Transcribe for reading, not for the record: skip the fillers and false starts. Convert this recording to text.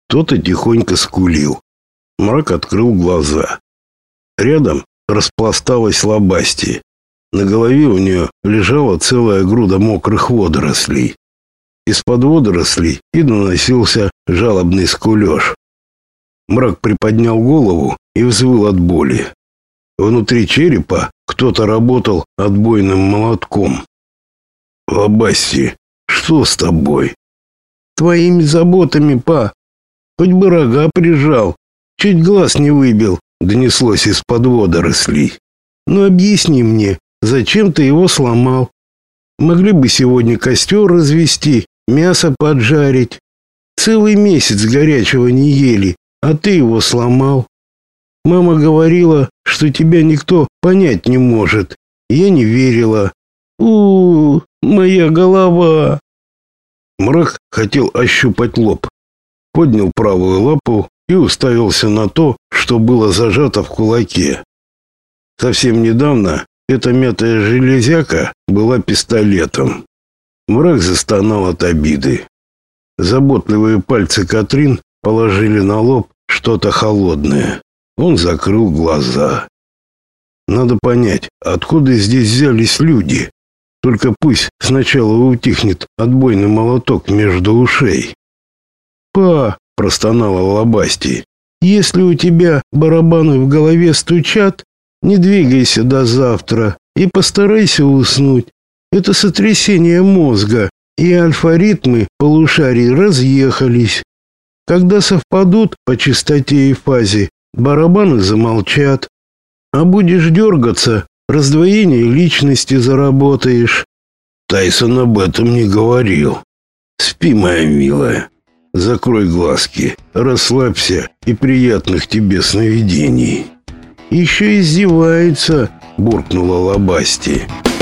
Кто-то тихонько скулил. Мрак открыл глаза. Рядом распласталась Лобасти. На голове у нее лежала целая груда мокрых водорослей. Из-под водорослей и доносился жалобный скулёж. Мрак приподнял голову и взвыл от боли. Внутри черепа кто-то работал отбойным молотком. «Лобасти, что с тобой?» «Твоими заботами, па. Хоть бы рога прижал, чуть глаз не выбил», донеслось из-под водорослей. «Ну объясни мне, зачем ты его сломал? Могли бы сегодня костер развести, мясо поджарить. Целый месяц горячего не ели, а ты его сломал. Мама говорила, что тебя никто понять не может. Я не верила. Моя голова!» Мрак хотел ощупать лоб. Поднял правую лапу и уставился на то, что было зажато в кулаке. Совсем недавно эта мятая железяка была пистолетом. Мрак застонал от обиды. Заботливые пальцы Катрин положили на лоб что-то холодное. Он закрыл глаза. Надо понять, откуда здесь взялись люди. Только пусть сначала утихнет отбойный молоток между ушей. «Па», — простонала Лобасти, — «если у тебя барабаны в голове стучат, не двигайся до завтра и постарайся уснуть. Это сотрясение мозга, и альфа-ритмы полушарий разъехались. Когда совпадут по частоте и фазе, барабаны замолчат. А будешь дергаться, раздвоение личности заработаешь». Тайсон об этом не говорил. «Спи, моя милая. Закрой глазки, расслабься и приятных тебе сновидений». «Еще издевается», — буркнула Лобасти.